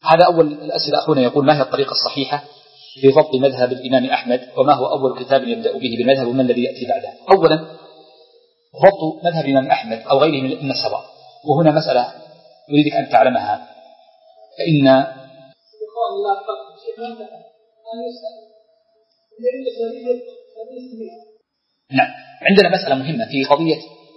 هذا أول الأسئلة. أخونا يقول: ما هي الطريقة الصحيحة لضبط مذهب الإمام أحمد، وما هو أول كتاب يبدأ به بالمذهب، وما الذي يأتي بعده؟ أولا، ضبط مذهب الإمام أحمد أو غيره من الأئمة سواء، وهنا مسألة أريدك أن تعلمها. فإن نعم، عندنا مسألة مهمة في قضية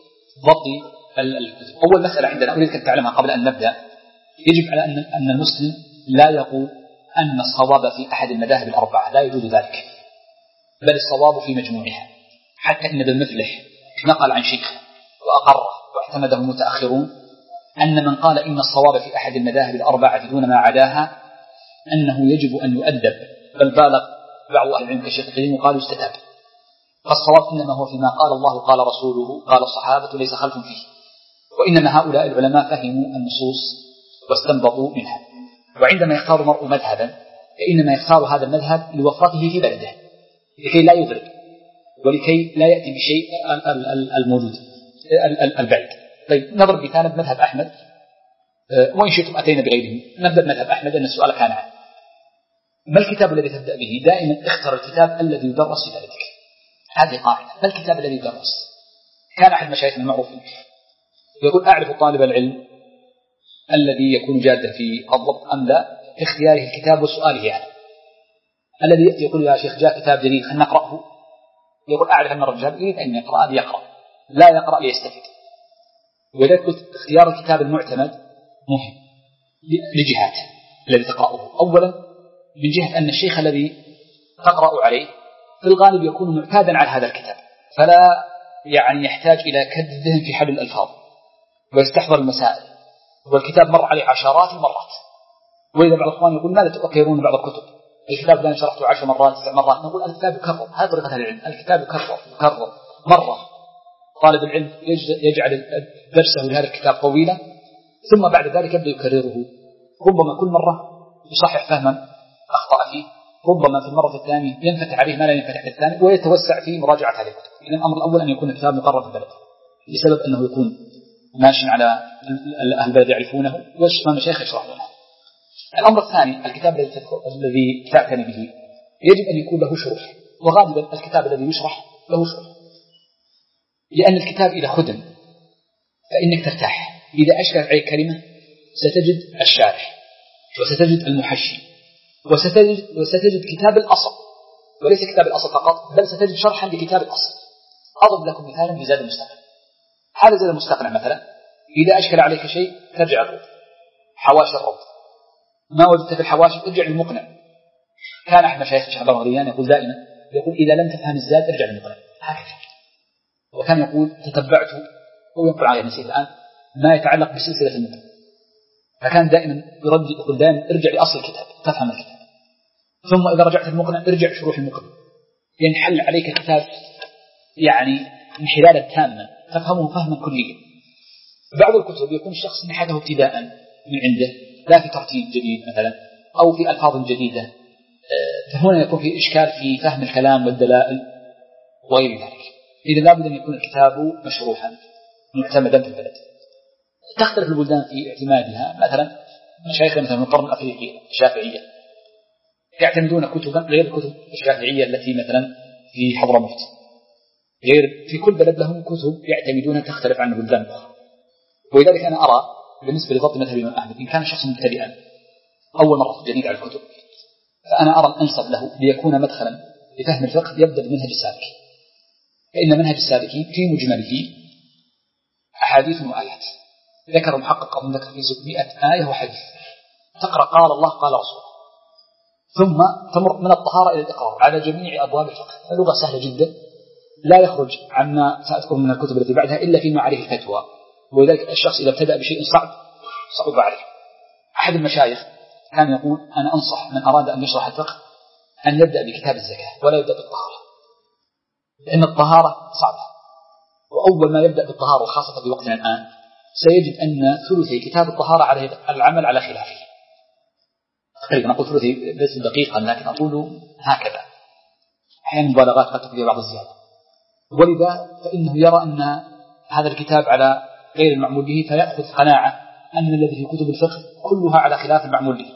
ضبط الكتب. أول مسألة عندنا أريدك أن تعلمها قبل أن نبدأ: يجب على أن المسلم لا يقول أن الصواب في أحد المذاهب الأربعة، لا يجوز ذلك، بل الصواب في مجموعها. حتى إن ابن مفلح نقل عن شيخه وأقره واعتمده متأخرون أن من قال إن الصواب في أحد المذاهب الأربعة دون ما عداها أنه يجب أن يؤدب، بل بالغ بعض أهل العلم كالشيخ القيم وقالوا استتاب. فالصواب إنما هو فيما قال الله قال رسوله قال الصحابة، ليس خلف فيه. وإنما هؤلاء العلماء فهموا النصوص واستنبطوا منها. وعندما يختار المرء مذهبا فإنما يختار هذا المذهب لوفرته في بلده، لكي لا يغرب ولكي لا يأتي بشيء الموجود البعيد. طيب، نضرب مثال مذهب أحمد، وإن شئتم أتينا بغيره. نبدأ بمذهب أحمد أن السؤال كان عنه: ما الكتاب الذي تبدأ به؟ دائما اختر الكتاب الذي يدرس في بلدك. هذه قاعدة. ما الكتاب الذي يدرس؟ كان أحد مشايخنا المعروفين يقول: أعرف طالب العلم الذي يكون جادا في الضبط أم لا في اختياره الكتاب وسؤاله عنه. الذي يأتي يقول: يا شيخ جاء كتاب جديد خلنا نقرأه، يقول: أعرف أن الرجال يريد أن يقرأ ليقرأ، لا يقرأ ليستفيد. ولذلك قلت: اختيار الكتاب المعتمد مهم لجهات الذي تقرأه. أولا، من جهة أن الشيخ الذي تقرأ عليه في الغالب يكون معتادا على هذا الكتاب، فلا يحتاج إلى كد الذهن في حل الألفاظ ويستحضر المسائل، والكتاب مر عليه عشرات المرات. وإذا بعض الأخوان يقول: ماذا تؤكرون بعض الكتب؟ الكتاب الذي شرحته 10 مرات 9 مرات. نقول: الكتاب يكرر. هذا طريقة العلم، الكتاب يكرر مرة. طالب العلم يجعل درسه لهذا الكتاب طويلا، ثم بعد ذلك يبدأ يكرره. ربما كل مرة يصحح فهما أخطأ فيه، ربما في المرة الثانية ينفتح عليه ما لا ينفتح في الثاني، ويتوسع في مراجعة هذه الكتب. إذن الأمر الأول أن يكون الكتاب مقرر في البلد، بسبب أنه يكون ماشي على أهل البلد يعرفونه، والمشايخ يشرح لنا. الأمر الثاني: الكتاب الذي تعتني به يجب أن يكون له شروح، وغالبا الكتاب الذي يشرح له شروح، لأن الكتاب إذا خدم فإنك ترتاح. إذا أشكلت عليك كلمة ستجد الشارح، وستجد المحشي، وستجد كتاب الأصل، وليس كتاب الأصل فقط، بل ستجد شرحا لكتاب الأصل. أضرب لكم مثالا بزاد المستقنع. هذا زاد المستقنع مثلا، إذا أشكل عليك شيء ترجع الروض، حواشي الروض، ما وجدت في الحواشي ارجع للمقنع. كان أحد مشايخ الشيخ الغريان يقول دائما، يقول: إذا لم تفهم الزاد ارجع للمقنع. هكذا. وكان يقول: تتبعت، هو ينقل عليه نسيت الآن، ما يتعلق بسلسلة المقنع. فكان دائما يردد يقول دائما: ارجع لأصل الكتاب تفهم الكتاب، ثم إذا رجعت المقنع ارجع شروح المقنع، ينحل عليك الكتاب انحلالا تاما، تفهمه فهما كليا. بعض الكتب يكون الشخص نحته ابتداء من عنده، لا في ترتيب جديد مثلا أو في ألفاظ جديدة، فهنا يكون في إشكال في فهم الكلام والدلائل وغير ذلك. إذا لابد أن يكون الكتاب مشروحا معتمدا في البلد. تختلف البلدان في اعتمادها. مثلا مشايخنا مثلا من القرن الأفريقي الشافعية يعتمدون كتبا غير الكتب الشافعية التي مثلا في حضرموت، غير في كل بلد لهم كتب يعتمدونها تختلف عن البلدان الأخرى. ولذلك أنا أرى بالنسبة لضبط مذهب الإمام أحمد، إن كان شخص مبتدئا أول مرة جديد على الكتب، فأنا أرى الأنسب له ليكون مدخلا لفهم الفقه يبدأ بمنهج السالك. فإن منهج السالكين في مجمله أحاديث وآيات. ذكر المحقق أظن ذكر في 600 آية وحديث، تقرأ قال الله قال رسوله، ثم تمر من الطهارة إلى الإقرار على جميع أبواب الفقه. اللغة سهلة جدا، لا يخرج عما سأذكر من الكتب التي بعدها إلا فيما عليه الفتوى. ولذلك الشخص إذا ابتدأ بشيء صعب عليه. أحد المشايخ كان يقول: أنا أنصح من أراد أن يشرح الفقه أن يبدأ بكتاب الزكاة ولا يبدأ بالطهارة، لأن الطهارة صعبة، وأول ما يبدأ بالطهارة وخاصة في وقتنا الآن سيجد أن ثلثي كتاب الطهارة على العمل على خلافه. تقريبا أقول ثلثي ليس دقيقا، لكن أقول هكذا، أحيانا مبالغات قد تكون بعض الزيادة. ولذا فإنه يرى أن هذا الكتاب على غير المعمول به، فيأخذ قناعة أن الذي في كتب الفقه كلها على خلاف المعمول به،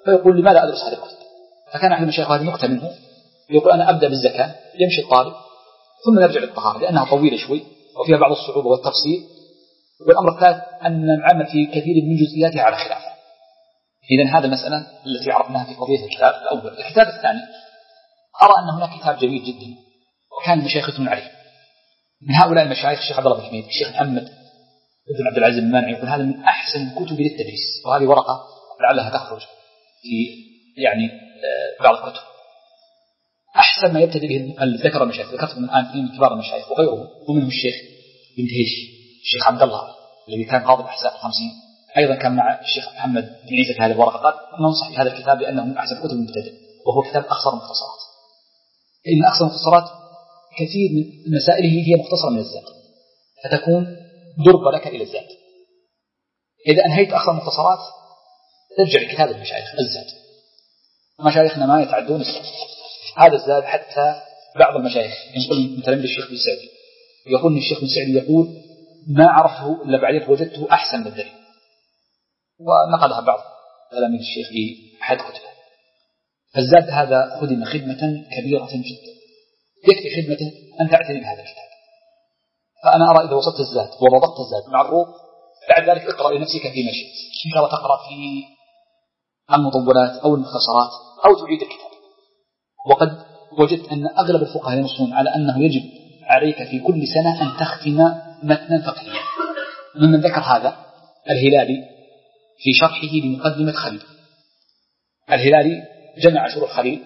فيقول لماذا أدرس هذه الكتب؟ فكان أحد المشايخ هذه نكتة منه يقول أنا أبدأ بالزكاة، يمشي الطالب ثم نرجع للطهارة لأنها طويلة شوي وفيها بعض الصعوبة والتفصيل. والأمر الثالث أن نعمل في كثير من جزئياتها على خلافها. إذن هذا المسألة التي عرفناها في قضية الكتاب الأول. الكتاب الثاني أرى أن هناك كتاب جميل جدا وكان المشايخ يثنون عليه. من هؤلاء المشايخ الشيخ عبد الله بن حميد، الشيخ محمد بن عبد العزيز المانعي، يقول هذا من أحسن الكتب للتدريس، وهذه ورقة لعلها تخرج في بعض الكتب. أحسن ما يبتدئ به الذكر المشايخ، ذكرتهم الآن اثنين من كبار المشايخ وغيرهم، ومنهم الشيخ بن دهيش، الشيخ عبد الله الذي كان قاضي الأحساء 50، أيضا كان مع الشيخ محمد بن عيسى في هذه الورقة. قال ننصح بهذا الكتاب لأنه من أحسن كتب المبتدئ، وهو كتاب أخصر مختصرات. إن أخصر مختصرات كثير من مسائله هي مختصرة من الزاد، فتكون درب لك إلى الزاد. إذا أنهيت أخصر مختصرات ترجع لكتاب المشايخ الزاد. مشايخنا ما يتعدون الزاد، هذا الزاد حتى بعض المشايخ يقول مثلا الشيخ بن سعدي، يقول الشيخ بن سعدي يقول ما عرفه إلا بعدين وجدته أحسن من الدليل، ونقلها بعض تلاميذ الشيخ في أحد كتبه. فالزاد هذا خدم خدمة كبيرة جدا، يكفي خدمته أن تعتني بهذا الكتاب. فأنا أرى إذا وصلت الزاد وضبطت الزاد مع الروح، بعد ذلك اقرأ لنفسك فيما شئت، إن شاء الله تقرأ في المطولات أو المختصرات أو تعيد الكتاب. وقد وجدت أن أغلب الفقهاء ينصون على أنه يجب عليك في كل سنة أن تختم متنا فقهيا. ممن ذكر هذا الهلالي في شرحه لمقدمة خليل. الهلالي جمع شروح خليل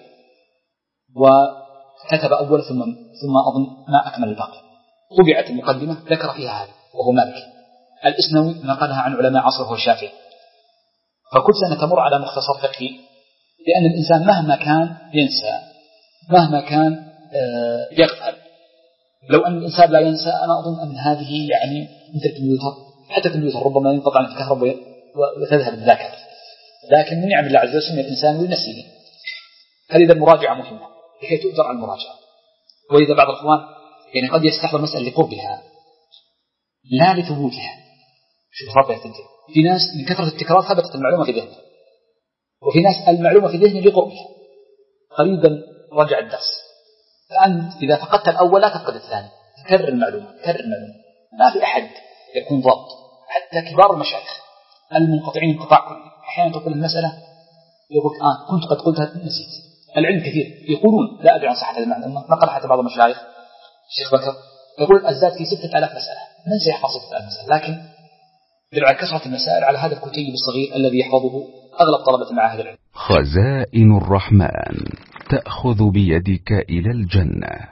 وكتب أول ثم أظن ما أكمل الباقي. طبعت المقدمة ذكر فيها هذا وهو مالك. الإسنوي نقلها عن علماء عصره والشافعي. فكل سنة تمر على مختصر فقهي، لأن الإنسان مهما كان ينسى، مهما كان يغفل. لو أن الإنسان لا ينسى أنا أظن أن هذه مثل الكمبيوتر، حتى الكمبيوتر ربما ينقطع عن الكهرباء وتذهب الذاكرة، لكن من نعم الله عز وجل الإنسان ينسيه. هذه المراجعة مهمة لكي تؤجر على المراجعة. وإذا بعض الأخوان قد يستحضر مسألة لقربها لا لثبوتها. شوف ربنا يتنتهي. في ناس من كثرة التكرار ثبتت المعلومة في ذهنه، وفي ناس المعلومة في ذهنه لقربها، قريبا رجع الدرس. فأنت إذا فقدت الأول لا تفقد الثاني، كرر المعلومة. ما في أحد يكون ضابط، حتى كبار المشايخ المنقطعين انقطاع كلي أحيانا تقول المسألة يقول كنت قد قلتها نسيت. العلم كثير يقولون لا أدري عن صحة هذا المعنى. نقل حتى بعض المشايخ الشيخ بكر يقول الزاد في 6000 مسألة، من سيحفظ 6000 مسألة؟ لكن دل على كثرة المسائل على هذا الكتيب الصغير الذي يحفظه أغلب طلبة معاهد العلم. خزائن الرحمن تأخذ بيدك إلى الجنة.